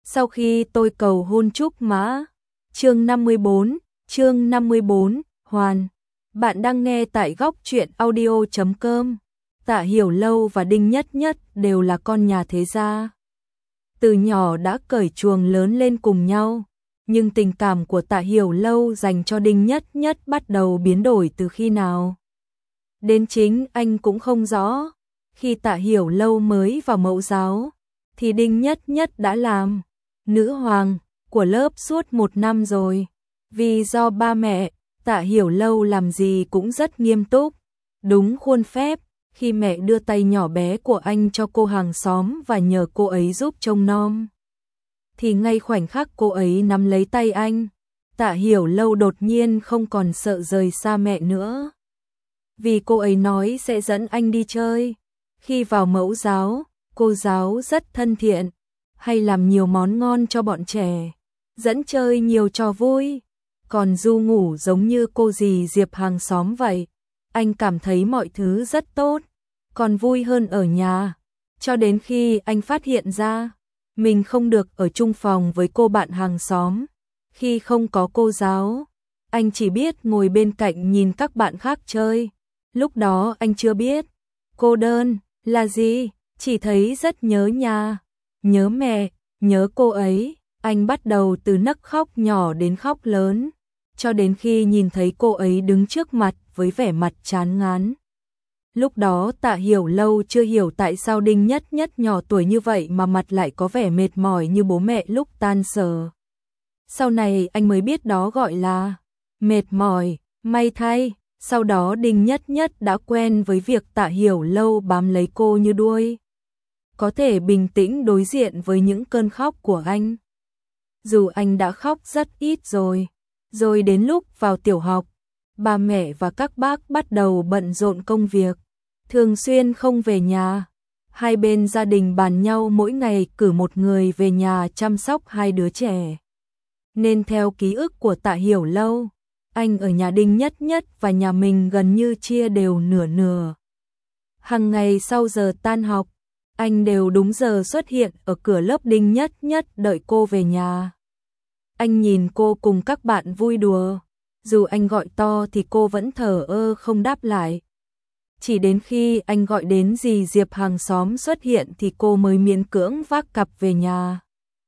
Sau khi tôi cầu hôn Trúc Mã. Chương 54, Hoàn. Bạn đang nghe tại góc truyện audio.com. Tạ Hiểu Lâu và Đinh Nhất Nhất đều là con nhà thế gia. Từ nhỏ đã cởi chuồng lớn lên cùng nhau, nhưng tình cảm của Tạ Hiểu Lâu dành cho Đinh Nhất Nhất bắt đầu biến đổi từ khi nào. Đến chính anh cũng không rõ. Khi Tạ Hiểu Lâu mới vào mẫu giáo, thì Đinh Nhất Nhất đã làm nữ hoàng của lớp suốt 1 năm rồi. Vì do ba mẹ, Tạ Hiểu Lâu làm gì cũng rất nghiêm túc, đúng khuôn phép. Khi mẹ đưa tay nhỏ bé của anh cho cô hàng xóm và nhờ cô ấy giúp trông nom, thì ngay khoảnh khắc cô ấy nắm lấy tay anh, Tạ Hiểu Lâu đột nhiên không còn sợ rời xa mẹ nữa. Vì cô ấy nói sẽ dẫn anh đi chơi. Khi vào mẫu giáo, cô giáo rất thân thiện, hay làm nhiều món ngon cho bọn trẻ, dẫn chơi nhiều trò vui, còn du ngủ giống như cô dì Diệp hàng xóm vậy. Anh cảm thấy mọi thứ rất tốt, còn vui hơn ở nhà, cho đến khi anh phát hiện ra mình không được ở chung phòng với cô bạn hàng xóm. Khi không có cô giáo, anh chỉ biết ngồi bên cạnh nhìn các bạn khác chơi. Lúc đó anh chưa biết cô đơn là gì, chỉ thấy rất nhớ nhà, nhớ mẹ, nhớ cô ấy. Anh bắt đầu từ nấc khóc nhỏ đến khóc lớn, cho đến khi nhìn thấy cô ấy đứng trước mặt với vẻ mặt chán ngán. Lúc đó Tạ Hiểu Lâu chưa hiểu tại sao Đinh Nhất Nhất nhỏ tuổi như vậy mà mặt lại có vẻ mệt mỏi như bố mẹ lúc tan sở. Sau này anh mới biết đó gọi là mệt mỏi. May thay, sau đó Đinh Nhất Nhất đã quen với việc Tạ Hiểu Lâu bám lấy cô như đuôi, có thể bình tĩnh đối diện với những cơn khóc của anh. Dù anh đã khóc rất ít rồi. Rồi đến lúc vào tiểu học, ba mẹ và các bác bắt đầu bận rộn công việc, thường xuyên không về nhà. Hai bên gia đình bàn nhau mỗi ngày cử một người về nhà chăm sóc hai đứa trẻ. Nên theo ký ức của Tạ Hiểu Lâu, anh ở nhà Đinh Nhất Nhất và nhà mình gần như chia đều nửa nửa. Hằng ngày sau giờ tan học, anh đều đúng giờ xuất hiện ở cửa lớp Đinh Nhất Nhất đợi cô về nhà. Anh nhìn cô cùng các bạn vui đùa, dù anh gọi to thì cô vẫn thờ ơ không đáp lại. Chỉ đến khi anh gọi đến dì Diệp hàng xóm xuất hiện thì cô mới miễn cưỡng vác cặp về nhà.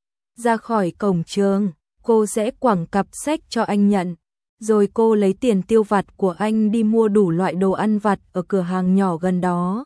Ra khỏi cổng trường, cô sẽ quẳng cặp sách cho anh nhận, rồi cô lấy tiền tiêu vặt của anh đi mua đủ loại đồ ăn vặt ở cửa hàng nhỏ gần đó.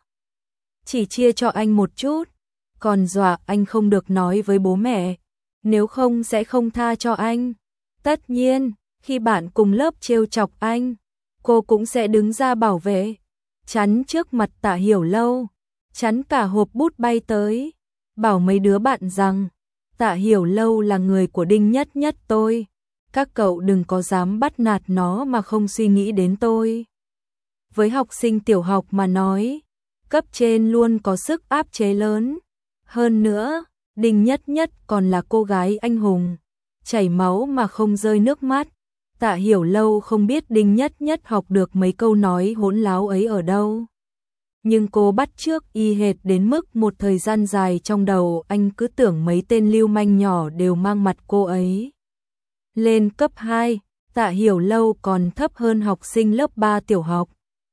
Chỉ chia cho anh một chút, còn dọa anh không được nói với bố mẹ, nếu không sẽ không tha cho anh. Tất nhiên, khi bạn cùng lớp trêu chọc anh, cô cũng sẽ đứng ra bảo vệ, chắn trước mặt Tạ Hiểu Lâu, chắn cả hộp bút bay tới, bảo mấy đứa bạn rằng Tạ Hiểu Lâu là người của Đinh Nhất Nhất tôi, các cậu đừng có dám bắt nạt nó mà không suy nghĩ đến tôi. Với học sinh tiểu học mà nói, cấp trên luôn có sức áp chế lớn. Hơn nữa, Đinh Nhất Nhất còn là cô gái anh hùng, chảy máu mà không rơi nước mắt. Tạ Hiểu Lâu không biết Đinh Nhất Nhất học được mấy câu nói hỗn láo ấy ở đâu, nhưng cô bắt chước y hệt đến mức một thời gian dài trong đầu anh cứ tưởng mấy tên lưu manh nhỏ đều mang mặt cô ấy. Lên cấp 2, Tạ Hiểu Lâu còn thấp hơn học sinh lớp 3 tiểu học.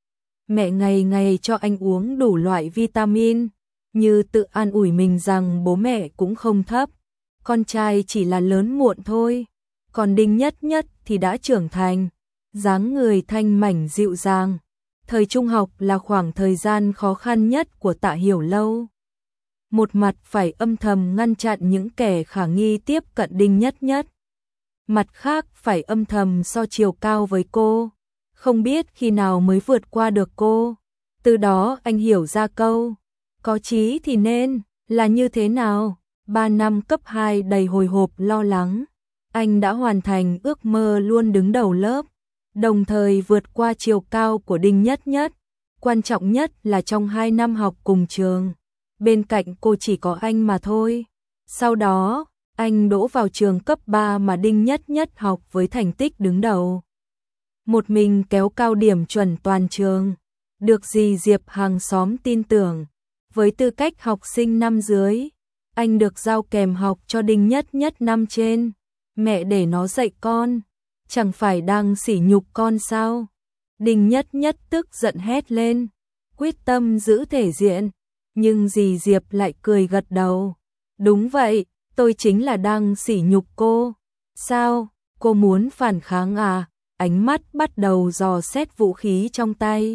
Mẹ ngày ngày cho anh uống đủ loại vitamin, như tự an ủi mình rằng bố mẹ cũng không thấp, con trai chỉ là lớn muộn thôi. Còn Đinh Nhất Nhất thì đã trưởng thành, dáng người thanh mảnh dịu dàng. Thời trung học là khoảng thời gian khó khăn nhất của Tạ Hiểu Lâu. Một mặt phải âm thầm ngăn chặn những kẻ khả nghi tiếp cận Đinh Nhất Nhất, mặt khác phải âm thầm so chiều cao với cô, không biết khi nào mới vượt qua được cô. Từ đó anh hiểu ra câu có chí thì nên là như thế nào. 3 năm cấp 2 đầy hồi hộp lo lắng, anh đã hoàn thành ước mơ luôn đứng đầu lớp, đồng thời vượt qua chiều cao của Đinh Nhất Nhất. Quan trọng nhất là trong 2 năm học cùng trường, bên cạnh cô chỉ có anh mà thôi. Sau đó, anh đỗ vào trường cấp 3 mà Đinh Nhất Nhất học với thành tích đứng đầu. Một mình kéo cao điểm chuẩn toàn trường, được dì Diệp hàng xóm tin tưởng. Với tư cách học sinh năm dưới, anh được giao kèm học cho Đinh Nhất Nhất năm trên, mẹ để nó dạy con, chẳng phải đang sỉ nhục con sao? Đinh Nhất Nhất tức giận hét lên, quyết tâm giữ thể diện, nhưng dì Diệp lại cười gật đầu. Đúng vậy, tôi chính là đang sỉ nhục cô. Sao, cô muốn phản kháng à? Ánh mắt bắt đầu dò xét vũ khí trong tay.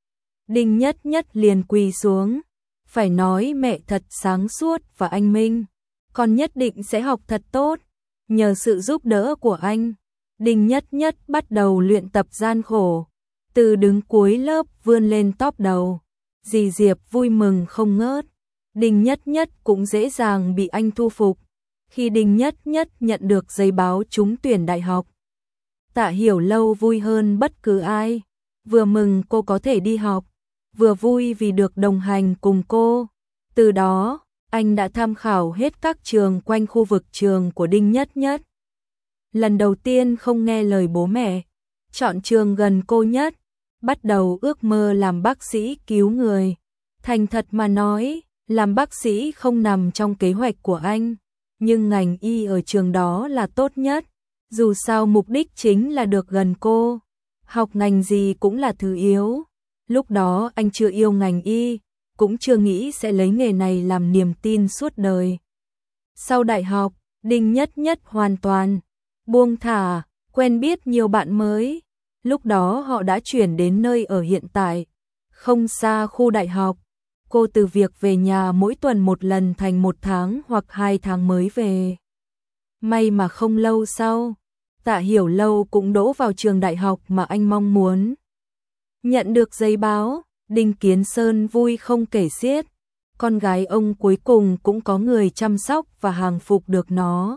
Đinh Nhất Nhất liền quỳ xuống. Phải nói mẹ thật sáng suốt và anh minh. Con nhất định sẽ học thật tốt. Nhờ sự giúp đỡ của anh, Đinh Nhất Nhất bắt đầu luyện tập gian khổ. Từ đứng cuối lớp vươn lên top đầu. Dì Diệp vui mừng không ngớt. Đinh Nhất Nhất cũng dễ dàng bị anh thu phục. Khi Đinh Nhất Nhất nhận được giấy báo trúng tuyển đại học, Tạ Hiểu Lâu vui hơn bất cứ ai. Vừa mừng cô có thể đi học, vừa vui vì được đồng hành cùng cô. Từ đó, anh đã tham khảo hết các trường quanh khu vực trường của Đinh Nhất Nhất. Lần đầu tiên không nghe lời bố mẹ, chọn trường gần cô nhất, bắt đầu ước mơ làm bác sĩ cứu người. Thành thật mà nói, làm bác sĩ không nằm trong kế hoạch của anh, nhưng ngành y ở trường đó là tốt nhất. Dù sao mục đích chính là được gần cô, học ngành gì cũng là thứ yếu. Lúc đó anh chưa yêu ngành y, cũng chưa nghĩ sẽ lấy nghề này làm niềm tin suốt đời. Sau đại học, Đinh Nhất Nhất hoàn toàn buông thả, quen biết nhiều bạn mới. Lúc đó họ đã chuyển đến nơi ở hiện tại, không xa khu đại học. Cô từ việc về nhà mỗi tuần một lần thành 1 tháng hoặc 2 tháng mới về. May mà không lâu sau, Tạ Hiểu Lâu cũng đỗ vào trường đại học mà anh mong muốn. Nhận được giấy báo, Đinh Kiến Sơn vui không kể xiết. Con gái ông cuối cùng cũng có người chăm sóc và hàng phục được nó.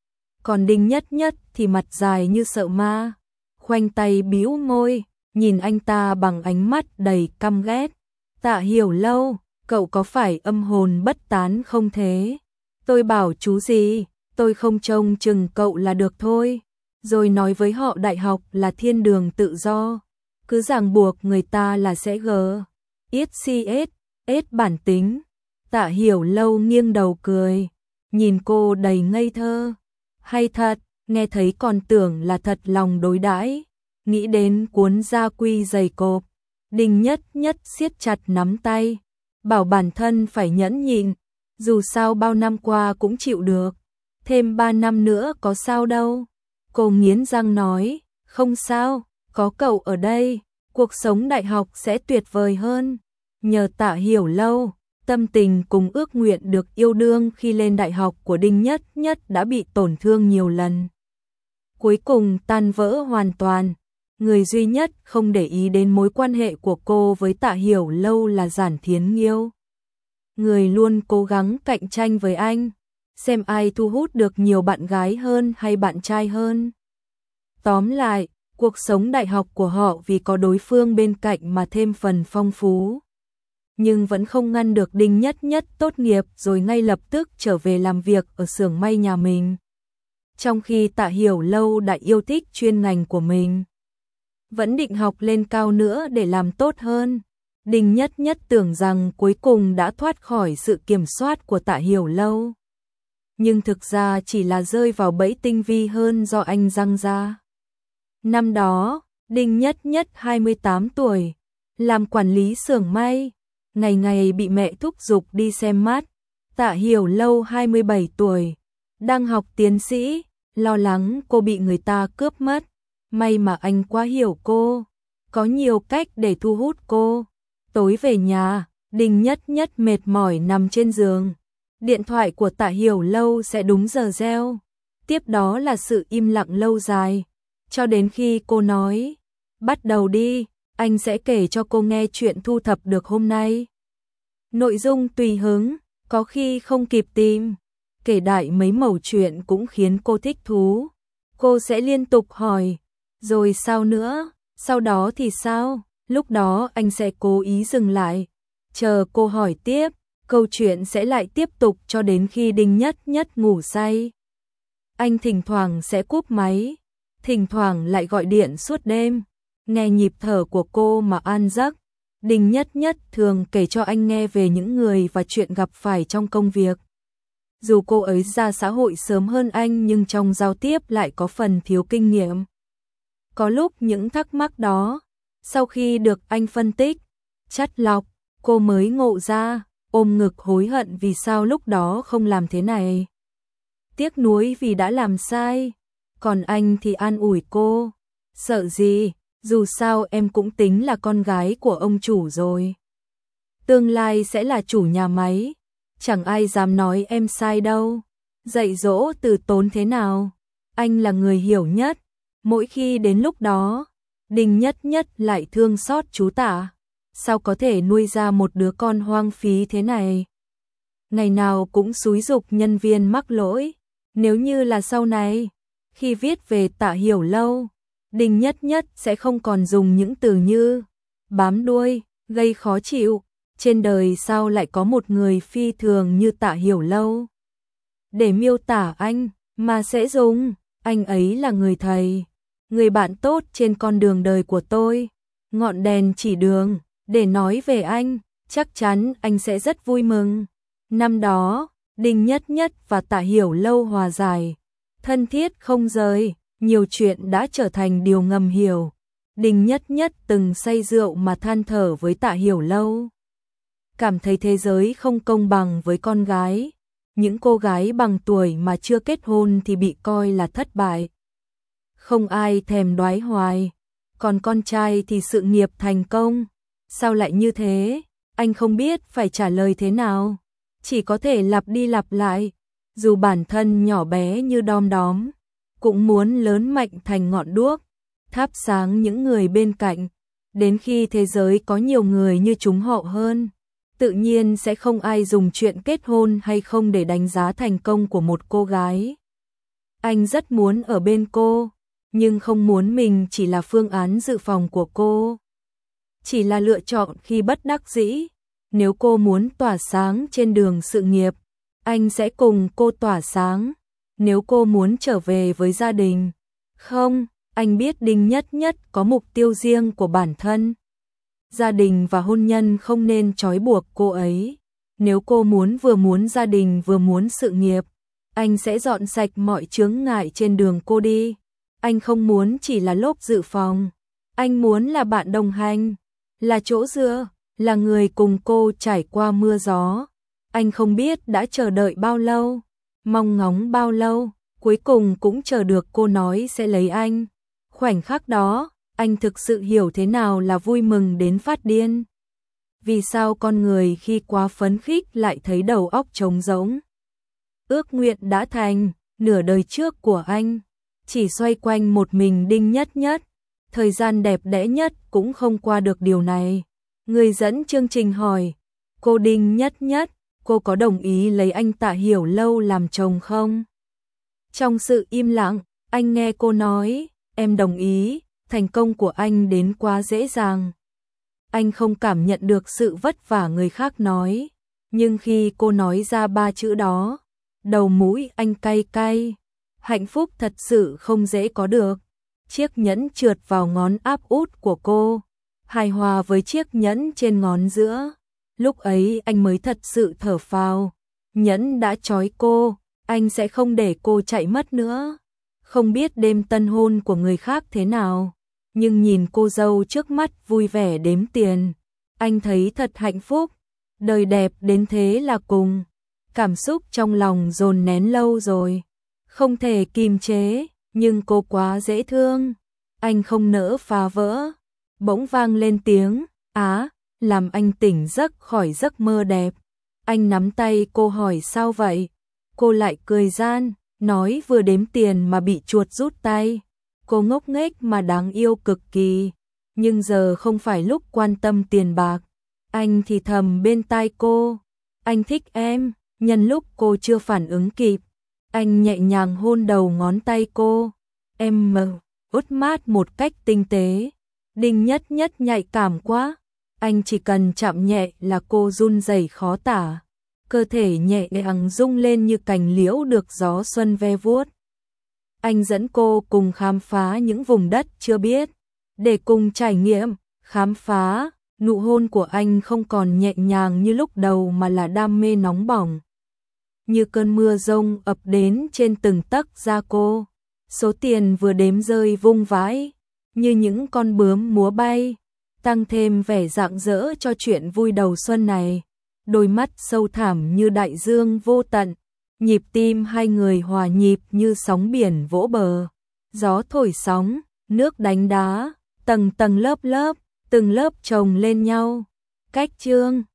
Còn Đinh Nhất Nhất thì mặt dài như sợ ma, khoanh tay bĩu môi, nhìn anh ta bằng ánh mắt đầy căm ghét. Tạ Hiểu Lâu, cậu có phải âm hồn bất tán không thế? Tôi bảo chú gì, tôi không trông chừng cậu là được thôi. Rồi nói với họ đại học là thiên đường tự do, cứ ràng buộc người ta là sẽ ít bản tính. Tạ Hiểu Lâu nghiêng đầu cười, nhìn cô đầy ngây thơ. Hay thật, nghe thấy còn tưởng là thật lòng đối đãi. Nghĩ đến cuốn gia quy dày cộp, Đinh Nhất Nhất siết chặt nắm tay, bảo bản thân phải nhẫn nhịn, dù sao bao năm qua cũng chịu được, thêm 3 năm nữa có sao đâu. Cô nghiến răng nói, không sao, có cậu ở đây, cuộc sống đại học sẽ tuyệt vời hơn. Nhờ Tạ Hiểu Lâu, tâm tình cùng ước nguyện được yêu đương khi lên đại học của Đinh Nhất Nhất đã bị tổn thương nhiều lần. Cuối cùng tan vỡ hoàn toàn. Người duy nhất không để ý đến mối quan hệ của cô với Tạ Hiểu Lâu là Giản Thiến Nghiêu. Người luôn cố gắng cạnh tranh với anh, xem ai thu hút được nhiều bạn gái hơn hay bạn trai hơn. Tóm lại, cuộc sống đại học của họ vì có đối phương bên cạnh mà thêm phần phong phú. Nhưng vẫn không ngăn được Đinh Nhất Nhất tốt nghiệp rồi ngay lập tức trở về làm việc ở xưởng may nhà mình. Trong khi Tạ Hiểu Lâu đã yêu thích chuyên ngành của mình, vẫn định học lên cao nữa để làm tốt hơn. Đinh Nhất Nhất tưởng rằng cuối cùng đã thoát khỏi sự kiểm soát của Tạ Hiểu Lâu. Nhưng thực ra chỉ là rơi vào bẫy tinh vi hơn do anh giăng ra. Năm đó, Đinh Nhất Nhất 28 tuổi, làm quản lý xưởng may, ngày ngày bị mẹ thúc giục đi xem mắt. Tạ Hiểu Lâu 27 tuổi, đang học tiến sĩ, lo lắng cô bị người ta cướp mất. May mà anh quá hiểu cô, có nhiều cách để thu hút cô. Tối về nhà, Đinh Nhất Nhất mệt mỏi nằm trên giường. Điện thoại của Tạ Hiểu Lâu sẽ đúng giờ reo. Tiếp đó là sự im lặng lâu dài, cho đến khi cô nói, bắt đầu đi, anh sẽ kể cho cô nghe chuyện thu thập được hôm nay. Nội dung tùy hứng, có khi không kịp tìm, kể đại mấy mẩu chuyện cũng khiến cô thích thú. Cô sẽ liên tục hỏi, rồi sao nữa, sau đó thì sao? Lúc đó anh sẽ cố ý dừng lại, chờ cô hỏi tiếp, câu chuyện sẽ lại tiếp tục cho đến khi Đinh Nhất Nhất ngủ say. Anh thỉnh thoảng sẽ cúp máy, thỉnh thoảng lại gọi điện suốt đêm, nghe nhịp thở của cô mà an giấc. Đinh Nhất Nhất thường kể cho anh nghe về những người và chuyện gặp phải trong công việc. Dù cô ấy ra xã hội sớm hơn anh nhưng trong giao tiếp lại có phần thiếu kinh nghiệm. Có lúc những thắc mắc đó, sau khi được anh phân tích, chắt lọc, cô mới ngộ ra, ôm ngực hối hận vì sao lúc đó không làm thế này. Tiếc nuối vì đã làm sai, còn anh thì an ủi cô, sợ gì, dù sao em cũng tính là con gái của ông chủ rồi. Tương lai sẽ là chủ nhà máy, chẳng ai dám nói em sai đâu. Dạy dỗ từ tốn thế nào, anh là người hiểu nhất. Mỗi khi đến lúc đó, Đinh Nhất Nhất lại thương xót chú Tả. Sao có thể nuôi ra một đứa con hoang phí thế này? Ngày nào cũng xúi giục nhân viên mắc lỗi. Nếu như là sau này, khi viết về Tạ Hiểu Lâu, Đinh Nhất Nhất sẽ không còn dùng những từ như bám đuôi, gây khó chịu. Trên đời sao lại có một người phi thường như Tạ Hiểu Lâu? Để miêu tả anh, mà sẽ dùng, anh ấy là người thầy, người bạn tốt trên con đường đời của tôi, ngọn đèn chỉ đường, để nói về anh, chắc chắn anh sẽ rất vui mừng. Năm đó, Đinh Nhất Nhất và Tạ Hiểu Lâu hòa giải, thân thiết không rời, nhiều chuyện đã trở thành điều ngầm hiểu. Đinh Nhất Nhất từng say rượu mà than thở với Tạ Hiểu Lâu. Cảm thấy thế giới không công bằng với con gái. Những cô gái bằng tuổi mà chưa kết hôn thì bị coi là thất bại. Không ai thèm đoái hoài. Còn con trai thì sự nghiệp thành công. Sao lại như thế? Anh không biết phải trả lời thế nào. Chỉ có thể lặp đi lặp lại. Dù bản thân nhỏ bé như đom đóm, cũng muốn lớn mạnh thành ngọn đuốc, thắp sáng những người bên cạnh. Đến khi thế giới có nhiều người như chúng họ hơn, tự nhiên sẽ không ai dùng chuyện kết hôn hay không để đánh giá thành công của một cô gái. Anh rất muốn ở bên cô, nhưng không muốn mình chỉ là phương án dự phòng của cô. Chỉ là lựa chọn khi bất đắc dĩ. Nếu cô muốn tỏa sáng trên đường sự nghiệp, anh sẽ cùng cô tỏa sáng. Nếu cô muốn trở về với gia đình, không, anh biết Đinh Nhất Nhất có mục tiêu riêng của bản thân. Gia đình và hôn nhân không nên trói buộc cô ấy. Nếu cô vừa muốn gia đình vừa muốn sự nghiệp, anh sẽ dọn sạch mọi chướng ngại trên đường cô đi. Anh không muốn chỉ là lốp dự phòng. Anh muốn là bạn đồng hành, là chỗ dựa, là người cùng cô trải qua mưa gió. Anh không biết đã chờ đợi bao lâu, mong ngóng bao lâu, cuối cùng cũng chờ được cô nói sẽ lấy anh. Khoảnh khắc đó, anh thực sự hiểu thế nào là vui mừng đến phát điên. Vì sao con người khi quá phấn khích lại thấy đầu óc trống rỗng? Ước nguyện đã thành, nửa đời trước của anh, chỉ xoay quanh một mình Đinh Nhất Nhất. Thời gian đẹp đẽ nhất cũng không qua được điều này. Người dẫn chương trình hỏi, cô Đinh Nhất Nhất, cô có đồng ý lấy anh Tạ Hiểu Lâu làm chồng không? Trong sự im lặng, anh nghe cô nói, em đồng ý, thành công của anh đến quá dễ dàng. Anh không cảm nhận được sự vất vả người khác nói, nhưng khi cô nói ra 3 chữ đó, đầu mũi anh cay cay. Hạnh phúc thật sự không dễ có được. Chiếc nhẫn trượt vào ngón áp út của cô, hài hòa với chiếc nhẫn trên ngón giữa. Lúc ấy anh mới thật sự thở phào. Nhẫn đã trói cô, anh sẽ không để cô chạy mất nữa. Không biết đêm tân hôn của người khác thế nào, nhưng nhìn cô dâu trước mắt vui vẻ đếm tiền, anh thấy thật hạnh phúc. Đời đẹp đến thế là cùng. Cảm xúc trong lòng dồn nén lâu rồi, không thể kìm chế, nhưng cô quá dễ thương. Anh không nỡ phá vỡ. Bỗng vang lên tiếng á, làm anh tỉnh giấc khỏi giấc mơ đẹp. Anh nắm tay cô hỏi sao vậy? Cô lại cười gian, nói vừa đếm tiền mà bị chuột rút tay. Cô ngốc nghếch mà đáng yêu cực kỳ, nhưng giờ không phải lúc quan tâm tiền bạc. Anh thì thầm bên tai cô, anh thích em. Nhân lúc cô chưa phản ứng kịp, anh nhẹ nhàng hôn đầu ngón tay cô. Em ướt mát một cách tinh tế. Đinh Nhất Nhất nhạy cảm quá. Anh chỉ cần chạm nhẹ là cô run rẩy khó tả. Cơ thể nhẹ nhàng rung lên như cành liễu được gió xuân ve vuốt. Anh dẫn cô cùng khám phá những vùng đất chưa biết, để cùng trải nghiệm, khám phá. Nụ hôn của anh không còn nhẹ nhàng như lúc đầu mà là đam mê nóng bỏng. như cơn mưa rông ập đến trên từng tấc da cô. Số tiền vừa đếm rơi vung vãi, như những con bướm múa bay, tăng thêm vẻ rạng rỡ cho chuyện vui đầu xuân này. Đôi mắt sâu thẳm như đại dương vô tận, nhịp tim hai người hòa nhịp như sóng biển vỗ bờ. Gió thổi sóng, nước đánh đá, tầng tầng lớp lớp, từng lớp chồng lên nhau. Cách chương